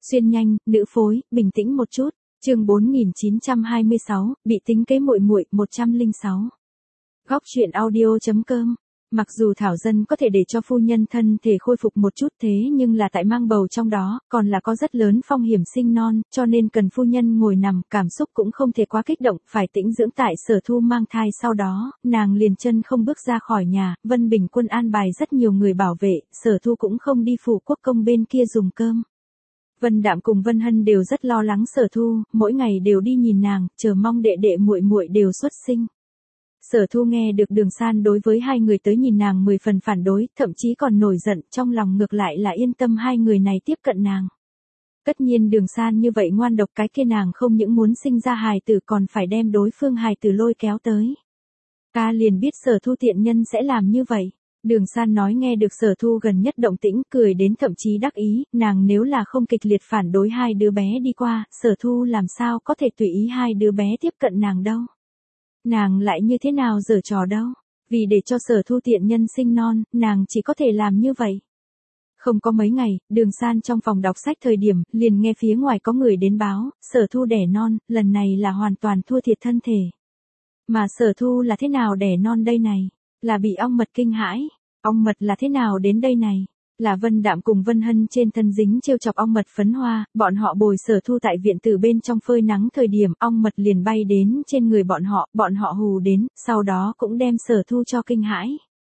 Xuyên nhanh, nữ phối, bình tĩnh một chút. Chương 4926, bị tính kế muội muội 106. Góc truyện audio.com. Mặc dù thảo dân có thể để cho phu nhân thân thể khôi phục một chút thế nhưng là tại mang bầu trong đó, còn là có rất lớn phong hiểm sinh non, cho nên cần phu nhân ngồi nằm, cảm xúc cũng không thể quá kích động, phải tĩnh dưỡng tại Sở Thu mang thai sau đó, nàng liền chân không bước ra khỏi nhà, Vân Bình Quân an bài rất nhiều người bảo vệ, Sở Thu cũng không đi phủ quốc công bên kia dùng cơm. Vân Đạm cùng Vân Hân đều rất lo lắng Sở Thu, mỗi ngày đều đi nhìn nàng, chờ mong đệ đệ muội muội đều xuất sinh. Sở Thu nghe được Đường San đối với hai người tới nhìn nàng 10 phần phản đối, thậm chí còn nổi giận, trong lòng ngược lại là yên tâm hai người này tiếp cận nàng. Tất nhiên Đường San như vậy ngoan độc, cái kia nàng không những muốn sinh ra hài tử còn phải đem đối phương hài tử lôi kéo tới. Ta liền biết Sở Thu tiện nhân sẽ làm như vậy. Đường San nói nghe được Sở Thu gần nhất động tĩnh, cười đến thậm chí đắc ý, nàng nếu là không kịch liệt phản đối hai đứa bé đi qua, Sở Thu làm sao có thể tùy ý hai đứa bé tiếp cận nàng đâu. Nàng lại như thế nào giở trò đâu, vì để cho Sở Thu tiện nhân sinh non, nàng chỉ có thể làm như vậy. Không có mấy ngày, Đường San trong phòng đọc sách thời điểm, liền nghe phía ngoài có người đến báo, Sở Thu đẻ non, lần này là hoàn toàn thua thiệt thân thể. Mà Sở Thu là thế nào đẻ non đây này? Là bị ong mật kinh hãi. Ong mật là thế nào đến đây này? Là Vân Đạm cùng Vân Hân trên thân dính trêu chọc ong mật phấn hoa, bọn họ bồi Sở Thu tại viện tử bên trong phơi nắng thời điểm, ong mật liền bay đến trên người bọn họ hù đến, sau đó cũng đem Sở Thu cho kinh hãi.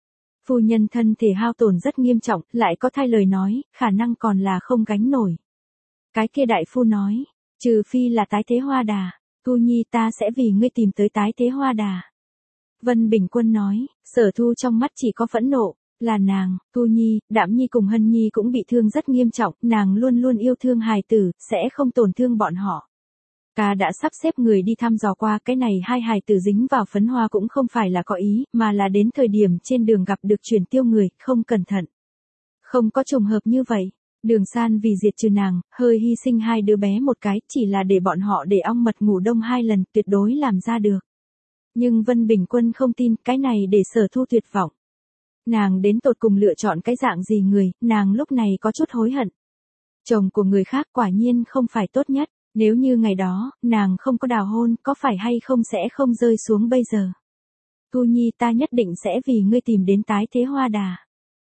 Phu nhân thân thể hao tổn rất nghiêm trọng, lại có thai lời nói, khả năng còn là không gánh nổi. Cái kia đại phu nói, trừ phi là tái thế hoa đà, Thu Nhi ta sẽ vì ngươi tìm tới tái thế hoa đà. Vân Bình Quân nói, Sở Thu trong mắt chỉ có phẫn nộ, là nàng, Thu Nhi, Đạm Nhi cùng Hân Nhi cũng bị thương rất nghiêm trọng, nàng luôn luôn yêu thương hài tử, sẽ không tổn thương bọn họ. Ta đã sắp xếp người đi thăm dò qua, cái này hai hài tử dính vào phấn hoa cũng không phải là có ý, mà là đến thời điểm trên đường gặp được chuyển tiêu người, không cẩn thận. Không có trùng hợp như vậy. Đường San vì diệt trừ nàng, hơi hy sinh hai đứa bé một cái, chỉ là để bọn họ để ong mật ngủ đông 2 lần, tuyệt đối làm ra được. Nhưng Vân Bình Quân không tin, cái này để Sở Thu tuyệt vọng. Nàng đến tột cùng lựa chọn cái dạng gì người, nàng lúc này có chút hối hận. Chồng của người khác quả nhiên không phải tốt nhất, nếu như ngày đó, nàng không có đào hôn, có phải hay không sẽ không rơi xuống bây giờ. Thu Nhi ta nhất định sẽ vì ngươi tìm đến tái thế hoa đà.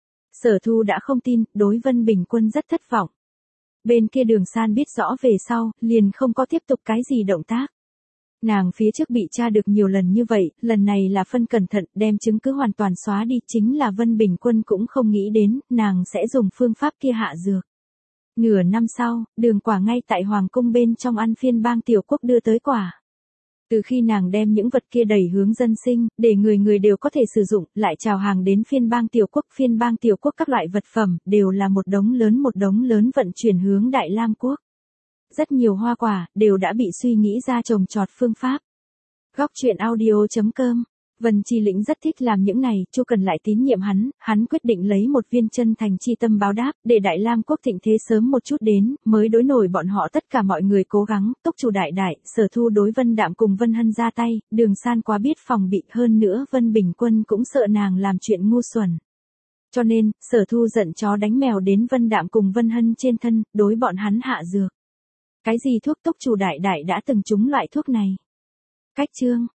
Sở Thu đã không tin, đối Vân Bình Quân rất thất vọng. Bên kia Đường San biết rõ về sau, liền không có tiếp tục cái gì động tác. Nàng phía trước bị tra được nhiều lần như vậy, lần này là phân cẩn thận, đem chứng cứ hoàn toàn xóa đi, chính là Vân Bình Quân cũng không nghĩ đến, nàng sẽ dùng phương pháp kia hạ dược. Nửa năm sau, Đường Quả ngay tại Hoàng cung bên trong ăn phiên bang tiểu quốc đưa tới quả. Từ khi nàng đem những vật kia đẩy hướng dân sinh, để người người đều có thể sử dụng, lại chào hàng đến phiên bang tiểu quốc các loại vật phẩm, đều là một đống lớn vận chuyển hướng Đại Lam quốc. Rất nhiều hoa quả, đều đã bị suy nghĩ ra trồng trọt phương pháp. Góc truyện audio.com. Vân Chi Lĩnh rất thích làm những này, Chu Cần lại tín nhiệm hắn quyết định lấy một viên chân thành chi tâm báo đáp, để Đại Lam quốc thịnh thế sớm một chút đến, mới đối nổi bọn họ tất cả mọi người cố gắng, Túc Chủ đại, Sở Thu đối Vân Đạm cùng Vân Hân ra tay, Đường San quá biết phòng bị, hơn nữa Vân Bình Quân cũng sợ nàng làm chuyện ngu xuẩn. Cho nên, Sở Thu giận chó đánh mèo đến Vân Đạm cùng Vân Hân trên thân, đối bọn hắn hạ dược. Cái gì thuốc Túc Chủ đại đã từng trúng loại thuốc này? Cách chương